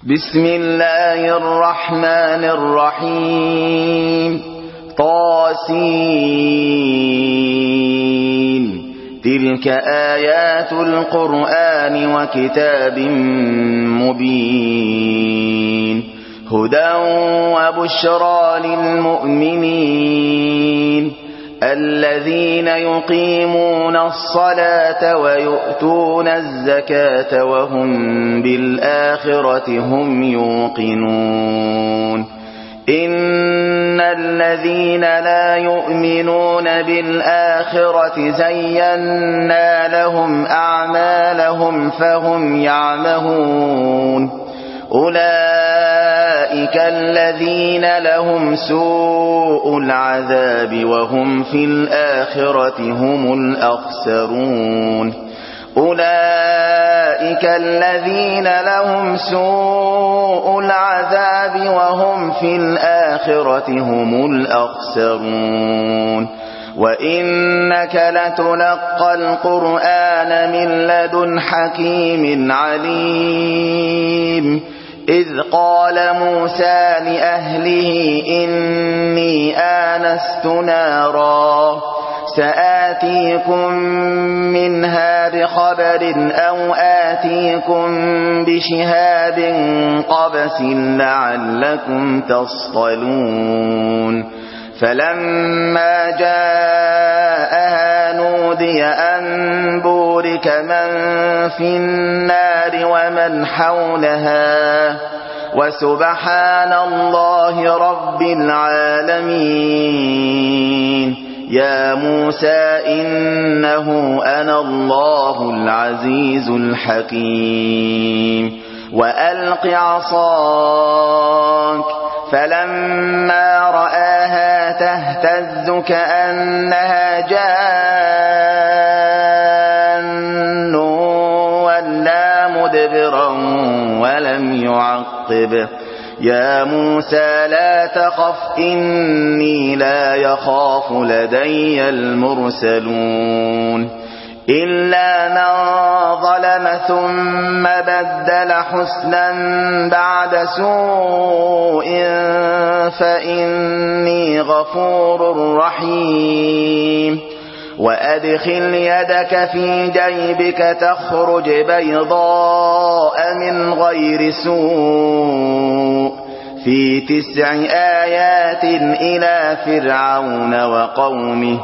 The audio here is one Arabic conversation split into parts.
بسم الله الرحمن الرحيم. طاسين. تلك آيات القرآن وكتاب مبين هدى وبشرى للمؤمنين الذين يقيمون الصلاة ويؤتون الزكاة وهم بالآخرة هم يوقنون. إن الذين لا يؤمنون بالآخرة زينا لهم أعمالهم فهم يعمهون. أولئك الذين لهم سوء العذاب وهم في الآخرة هم الأخسرون. أولئك الذين لهم سوء العذاب وهم في الآخرة هم الأخسرون. وإنك لتلقى القرآن من لدن حكيم عليم. إذ قال موسى لأهله إني آنست نارا سآتيكم منها بخبر أو آتيكم بشهاب قبس لعلكم تصطلون. فلما جاءها نودي أن بورك من في النار ومن حولها وسبحان الله رب العالمين. يا موسى إنه أنا الله العزيز الحكيم. وألق عصاك فلما رآها تهتز كأنها جان ولا مدبرا ولم يعقب. يا موسى لا تخف إني لا يخاف لدي المرسلون. إلا من ظلم ثم بدل حسنا بعد سوء فإني غفور رحيم. وأدخل يدك في جيبك تخرج بيضاء من غير سوء في 9 آيات إلى فرعون وقومه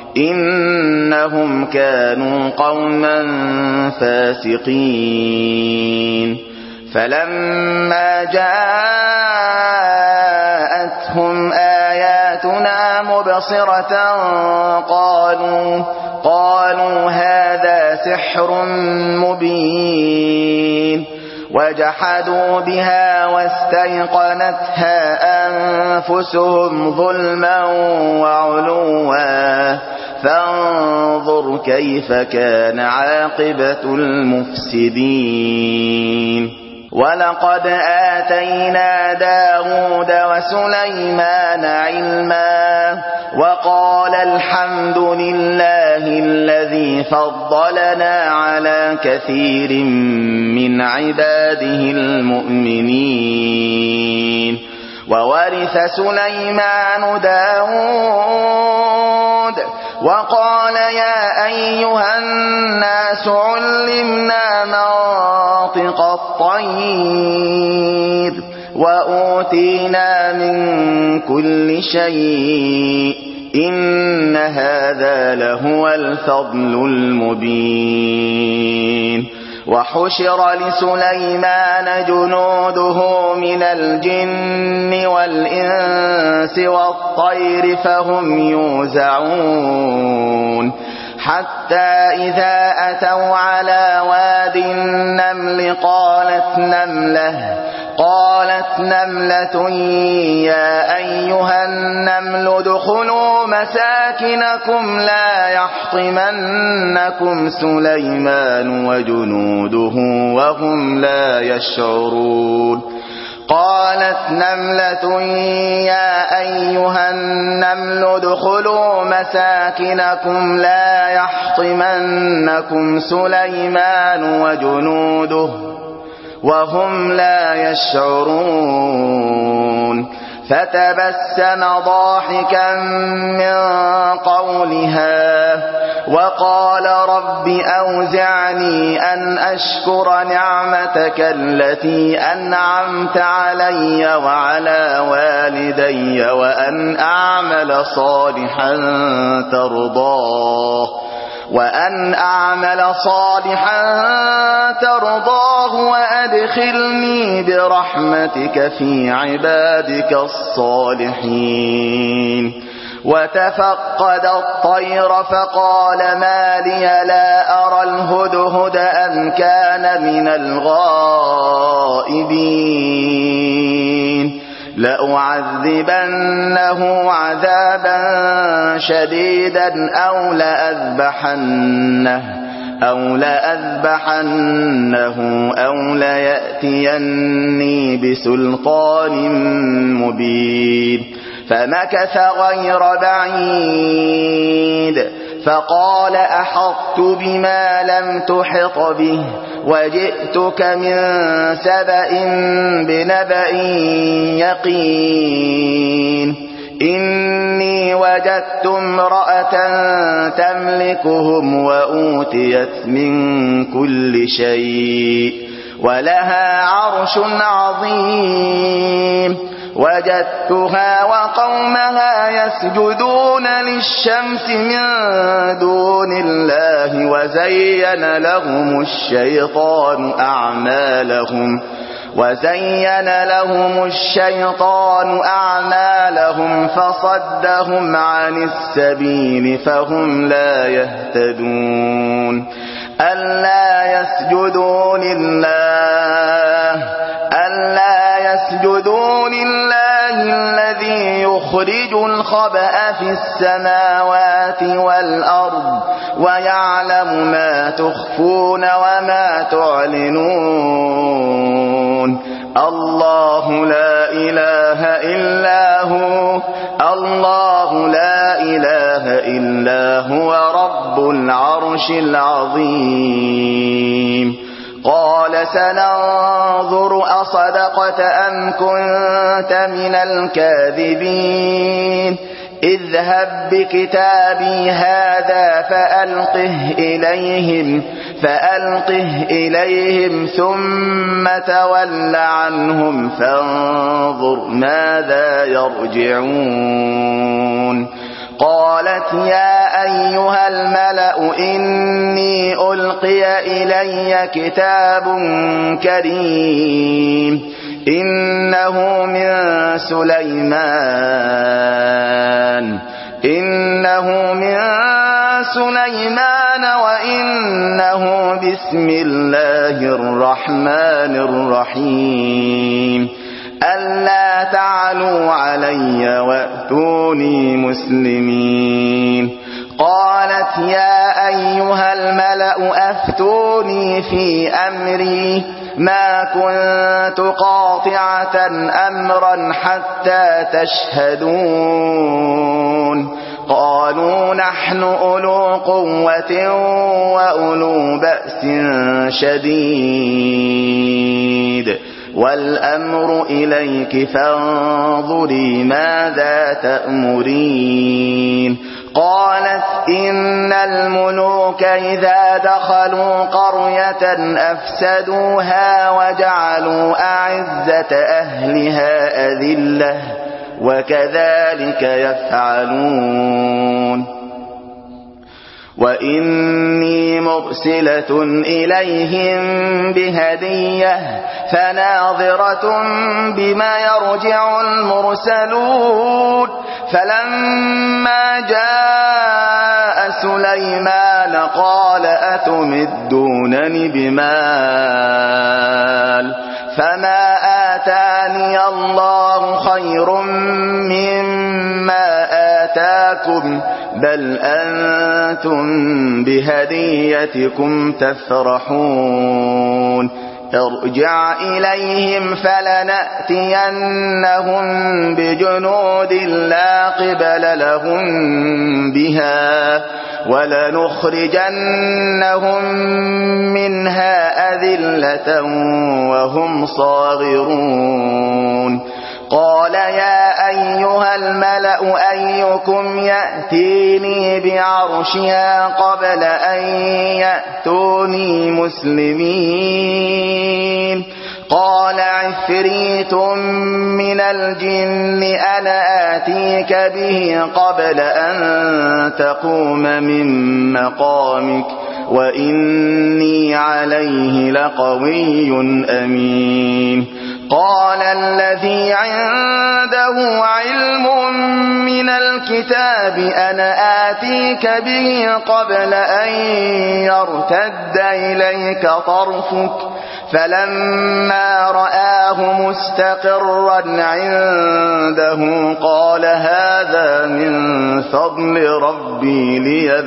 إنهم كانوا قوما فاسقين. فلما جاءتهم آياتنا مبصرة قالوا هذا سحر مبين. وجحدوا بها واستيقنتها أنفسهم ظلما وعلوا فانظر كيف كان عاقبة المفسدين. ولقد آتينا داود وسليمان علما وقال الحمد لله الذي فضلنا على كثير من عباده المؤمنين. وورث سليمان داود وقال يا أيها الناس علمنا منطق الطير وأوتينا من كل شيء إن هذا لهو الفضل المبين. وحشر لسليمان جنوده من الجن والإنس والطير فهم يوزعون. حتى إذا أتوا على واد النمل قالت نملة يا أيها النمل ادخلوا مساكنكم لا يحطمنكم سليمان وجنوده وهم لا يشعرون. قالت نملة يا أيها النمل ادخلوا مساكنكم لا يحطمنكم سليمان وهم لا يشعرون فتبسم ضاحكا من قولها وقال رب أوزعني أن أشكر نعمتك التي أنعمت علي وعلى والدي وأن أعمل صالحا ترضاه وأدخلني برحمتك في عبادك الصالحين وتفقد الطير فقال ما لي لا أرى الهدهد أم كان من الغائبين لأعذبنه عذابا شديدا أو لأذبحنه أو ليأتيني بسلطان مبين فمكث غير بعيد فقال أحطت بما لم تحط به وجئتك من سبأ بنبأ يقين إني وجدت امرأة تملكهم وأوتيت من كل شيء ولها عرش عظيم وجدتها وقومها يسجدون للشمس من دون الله وزين لهم الشيطان أعمالهم فصدهم عن السبيل فهم لا يهتدون ألا يسجدوا لله الذي يخرج الخبأ في السماوات والأرض ويعلم ما تخفون وما تعلنون الله لا إله إلا هو رب العرش العظيم قال سننظر أصدقت أم كنت من الكاذبين اذهب بكتابي هذا فألقه إليهم ثم تول عنهم فانظر ماذا يرجعون قالت يا أيها الملأ إني ألقي إلي كتاب كريم إنه من سليمان وإنه بسم الله الرحمن الرحيم ألا تعلوا علي وأتوني مسلمين قالت يا أيها الملأ أفتوني في أمري ما كنت قاطعة أمرا حتى تشهدون قالوا نحن أولو قوة وأولو بأس شديد والأمر إليك فانظري ماذا تأمرين قالت إن الملوك إذا دخلوا قرية أفسدوها وجعلوا أعزة أهلها أذلة وكذلك يفعلون وإني مرسلة إليهم بهدية فناظرة بما يرجع المرسلون فلما جاء سليمان قال أتمدونني بمال فما آتاني الله خير مما آتاكم بل أنتم بهديتكم تفرحون ارجع إليهم فلنأتينهم بجنود لا قبل لهم بها ولنخرجنهم منها أذلة وهم صاغرون قال يا أيها الملأ أيكم يأتيني بعرشها قبل أن يأتوني مسلمين قال عفريت من الجن أنا آتيك به قبل أن تقوم من مقامك وإني عليه لقوي أمين قال الذي عنده علم من الكتاب أنا آتيك به قبل أن يرتد إليك طرفك فلما رآه مستقرا عنده قال هذا من فضل ربي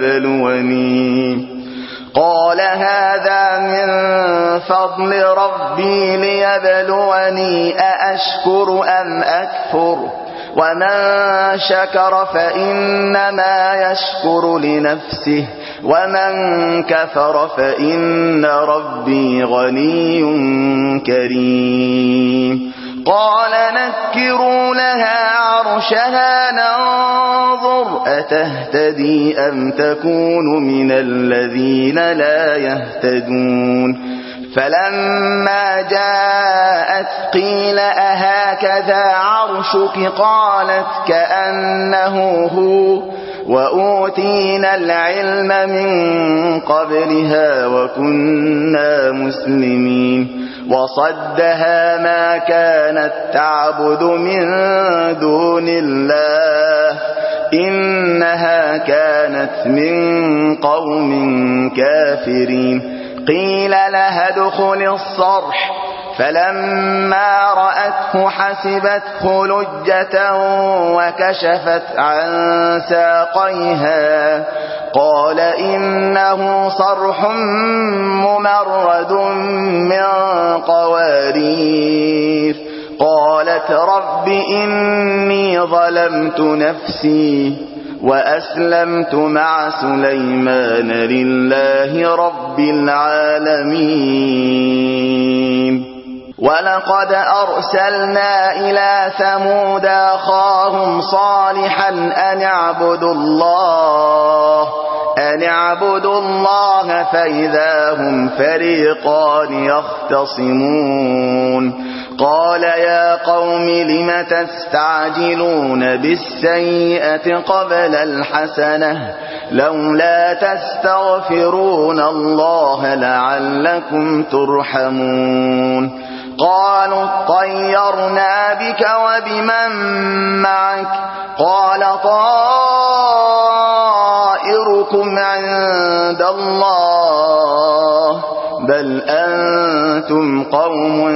ليبلوني أأشكر أم أكفر ومن شكر فإنما يشكر لنفسه ومن كفر فإن ربي غني كريم قال نكروا لها عرشها ننظر أتهتدي أم تكون من الذين لا يهتدون فلما جاءت قيل أهكذا عرشك قالت كأنه هو وأوتينا العلم من قبلها وكنا مسلمين وصدها ما كانت تعبد من دون الله إنها كانت من قوم كافرين قيل لها ادخل الصرح فلما رأته حسبته لجة وكشفت عن ساقيها قال إنه صرح ممرد من قوارير قالت رب إني ظلمت نفسي وأسلمت مع سليمان لله رب العالمين ولقد أرسلنا إلى ثمود أخاهم صالحا أن اعبدوا الله فإذا هم فريقان يختصمون قال يا قوم لم تستعجلون بالسيئة قبل الحسنة لولا تستغفرون الله لعلكم ترحمون قالوا اطيرنا بك وبمن معك قال طائركم عند الله بل أنتم قوم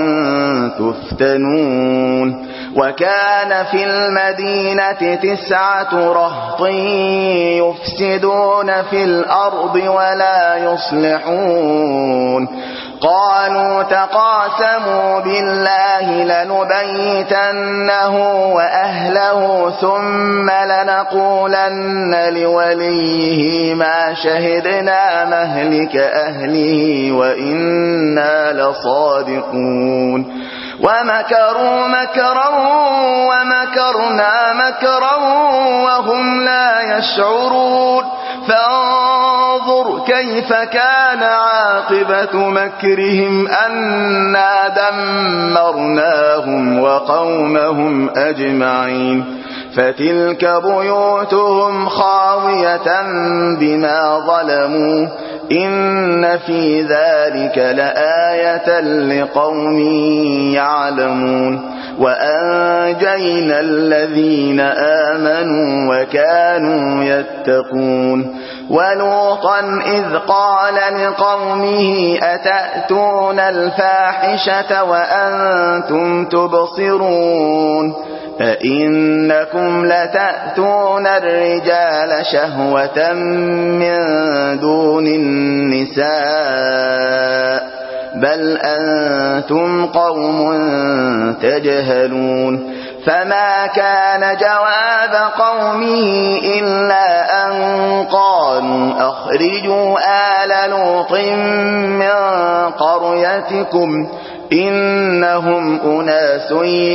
تفتنون وكان في المدينة 9 رهط يفسدون في الأرض ولا يصلحون قالوا تقاسموا بالله لنبيتنه وأهله ثم لنقولن لوليه ما شهدنا مهلك أهله وإنا لصادقون ومكروا مكرا ومكرنا مكرا وهم لا يشعرون فانظر كيف كان عاقبة مكرهم أنا دمرناهم وقومهم أجمعين فتلك بيوتهم خاوية بما ظلموا إن في ذلك لآية لقوم يعلمون وأنجينا الذين آمنوا وكانوا يتقون ولوطا إذ قال لقومه أتأتون الفاحشة وأنتم تبصرون أئنكم لتأتون الرجال شهوة من دون النساء بل أنتم قوم تجهلون فما كان جواب قومه إلا أن قالوا أخرجوا آل لوط من قريتكم إنهم أناس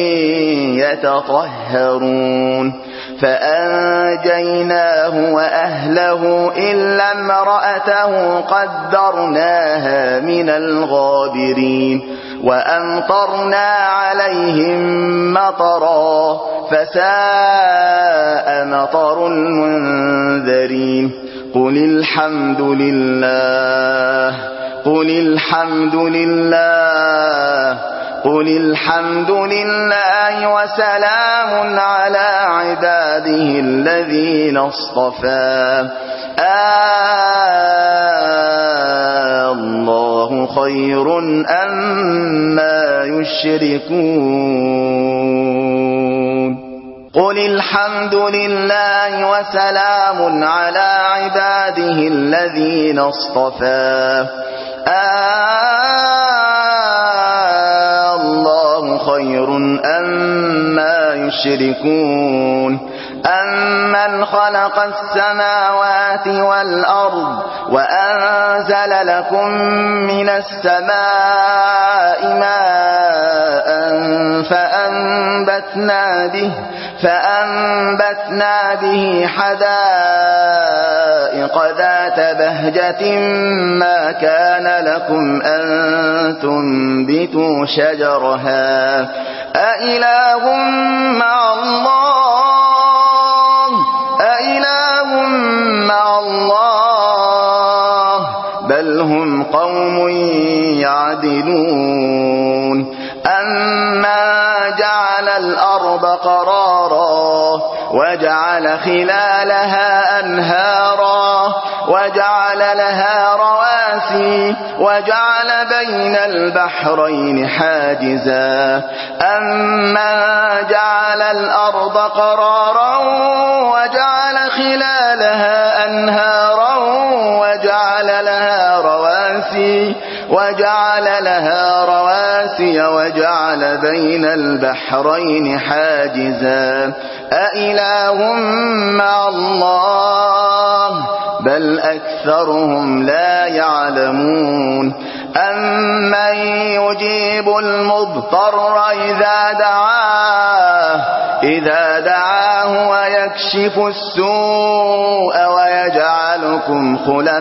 يتطهرون فأنجيناه وأهله إلا امرأته قدرناها من الغابرين وأمطرنا عليهم مطرا فساء مطر المنذرين قل الحمد لله وسلام على عباده الذين اصطفى الله خير أما يشركون قل الحمد لله وسلام على عباده الذين اصطفى الله خير أما يشركون أمن خلق السماوات والأرض وأنزل لكم من السماء ماء فأنبتنا به حدائق ذات بهجة ما كان لكم أن تنبتوا شجرها أإله مع الله بل هم قوم يعدلون أما جعل الأرض قرارا وجعل خلالها أنهارا وجعل لها رواسي وجعل بين البحرين حاجزا أما جعل الأرض قرارا وجعل خلالها أنهارا وجعل لها رواسي وجعل بين البحرين حاجزا أإله مع الله بل أكثرهم لا يعلمون أمن يجيب المضطر إذا دعاه ويكشف السوء ويجعلكم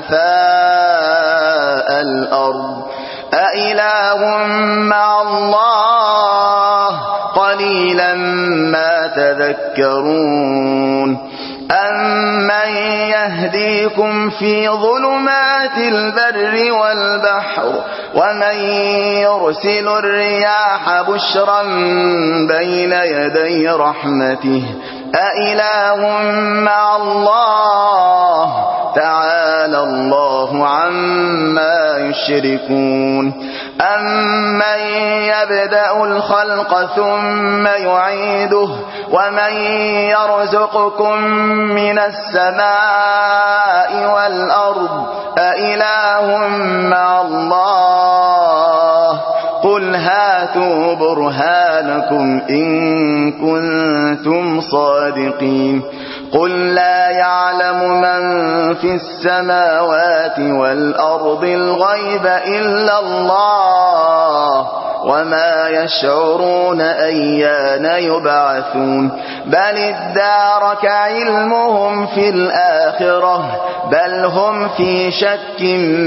خلفاء الأرض أإله مع الله قليلا ما تذكرون أمن يهديكم في ظلمات البر والبحر ومن يرسل الرياح بشرا بين يدي رحمته أإله مع الله تعالى الله عما يشركون أمن يبدأ الخلق ثم يعيده ومن يرزقكم من السماء والأرض أإله مع الله قل هاتوا برهانكم إن كنتم صادقين قل لا يعلم من في السماوات والأرض الغيب إلا الله وما يشعرون أيان يبعثون بل ادارك علمهم في الآخرة بل هم في شك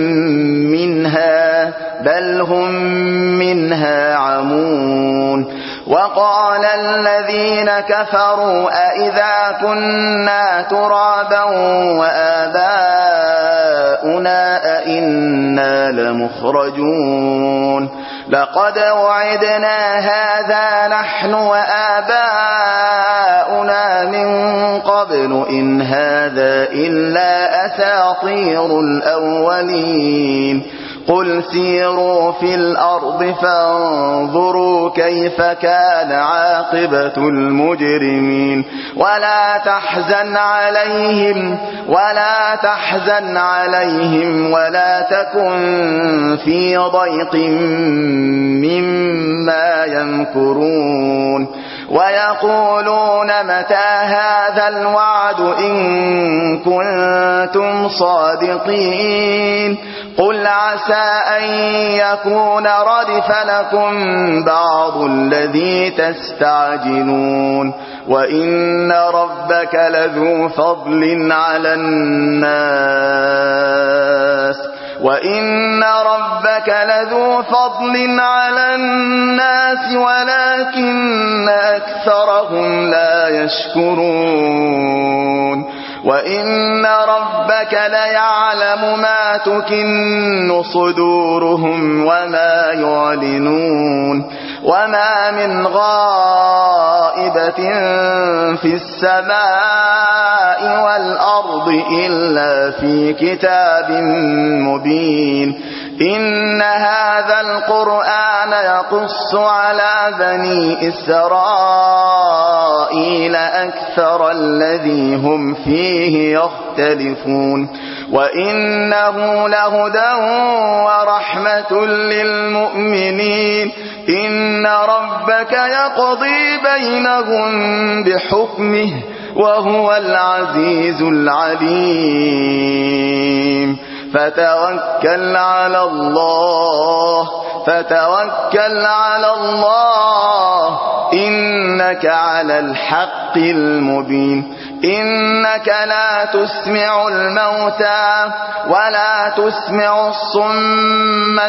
منها بل هم منها عمون وقال الذين كفروا أئذا كنا ترابا وآباؤنا أئنا لمخرجون لقد وعدنا هذا نحن وآباؤنا من قبل إن هذا إلا أساطير الأولين قل سيروا في الأرض فانظروا كيف كان عاقبة المجرمين ولا تحزن عليهم ولا تكن في ضيق مما يمكرون ويقولون متى هذا الوعد إن كنتم صادقين قل عسى أن يكون ردف لكم بعض الذي تستعجلون وإن ربك لذو فضل على الناس ولكن أكثرهم لا يشكرون وإن ربك ليعلم ما تكن صدورهم وما يعلنون وما من غائبة في السماء والأرض إلا في كتاب مبين إن هذا القرآن يقص على بني إسرائيل أكثر الذي هم فيه يختلفون وإنه لهدى ورحمة للمؤمنين إن ربك يقضي بينهم بحكمه وهو العزيز العليم فتوكل على الله إنك على الحق المبين إنك لا تسمع الموتى ولا تسمع الصم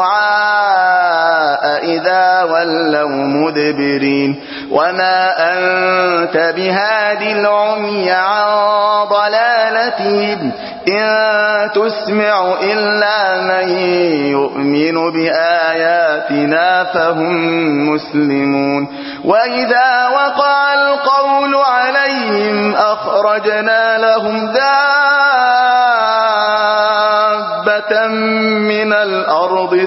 الدعاء إذا ولوا مدبرين وما أنت بهادي العمي عن ضلالتهم إن تسمع إلا من يؤمن بآياتنا فهم مسلمون وإذا وقع القول عليهم أخرجنا لهم دابة من الأرض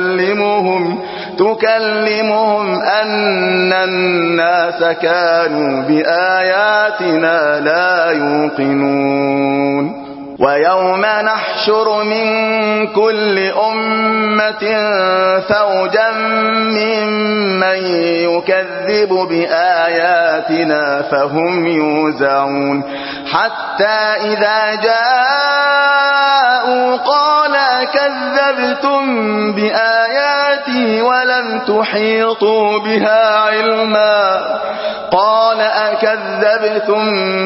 تكلمهم أن الناس كانوا بآياتنا لا يوقنون ويوم نحشر من كل أمة فوجا ممن يكذب بآياتنا فهم يوزعون حتى إذا جاءوا قال كذبتم بآياتي ولم تحيطوا بها علما قال أكذبتم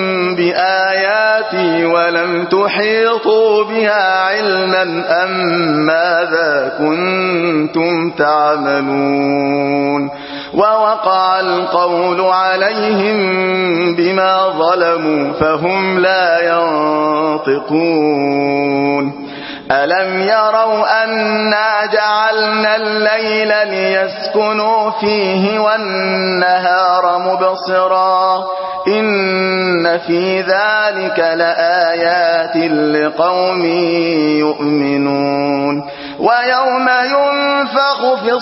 بآياتي ولم تحيطوا بها علما أم ماذا كنتم تعملون ووقع القول عليهم بما ظلموا فهم لا ينطقون ألم يروا أنا جعلنا الليل ليسكنوا فيه والنهار مبصرا إن في ذلك لآيات لقوم يؤمنون ويوم ينفخ في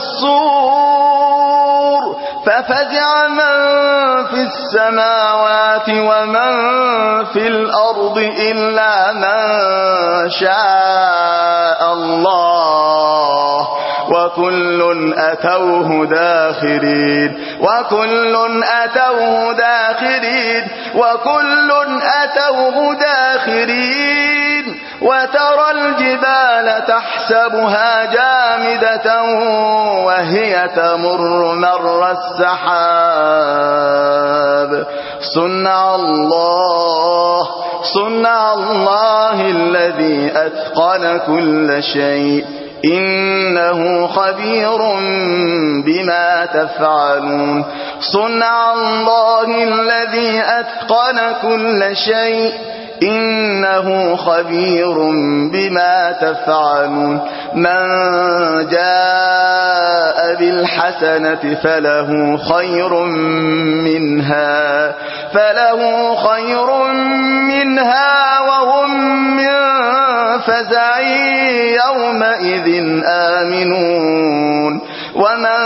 الصور ففزع من في السماوات ومن في الأرض إلا من شاء الله وكل أتوه داخرين وترى الجبال تحسبها جامدة وهي تمر مر السحاب صنع الله الذي أتقن كل شيء إنه خبير بما تفعلون صنع الله الذي أتقن كل شيء إنه خبير بما تفعلون من جاء بالحسنة فله خير منها وهم من فزع يومئذ آمنون ومن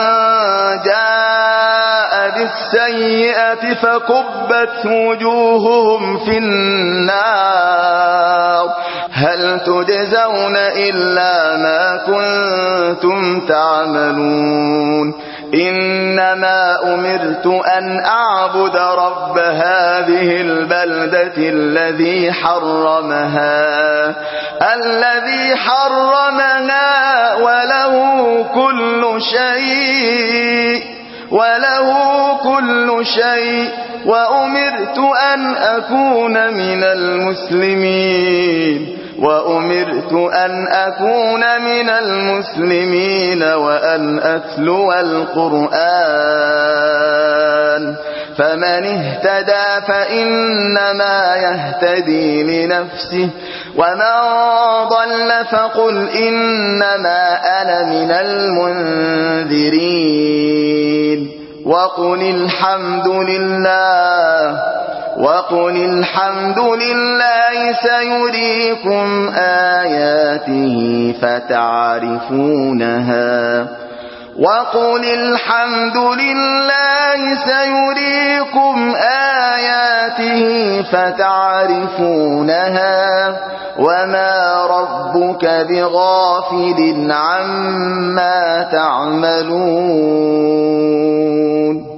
جاء بالسيئة فكبت وجوههم في النار هل تجزون إلا ما كنتم تعملون إنما أمرت أن أعبد رب هذه البلدة الذي حرمها وله كل شيء وأمرت أن أكون من المسلمين وأن أتلو القرآن فمن اهتدى فإنما يهتدي لنفسه ومن ضل فقل إنما أنا من المنذرين وقل الحمد لله سيريكم آياته فتعرفونها وما ربك بغافل عما تعملون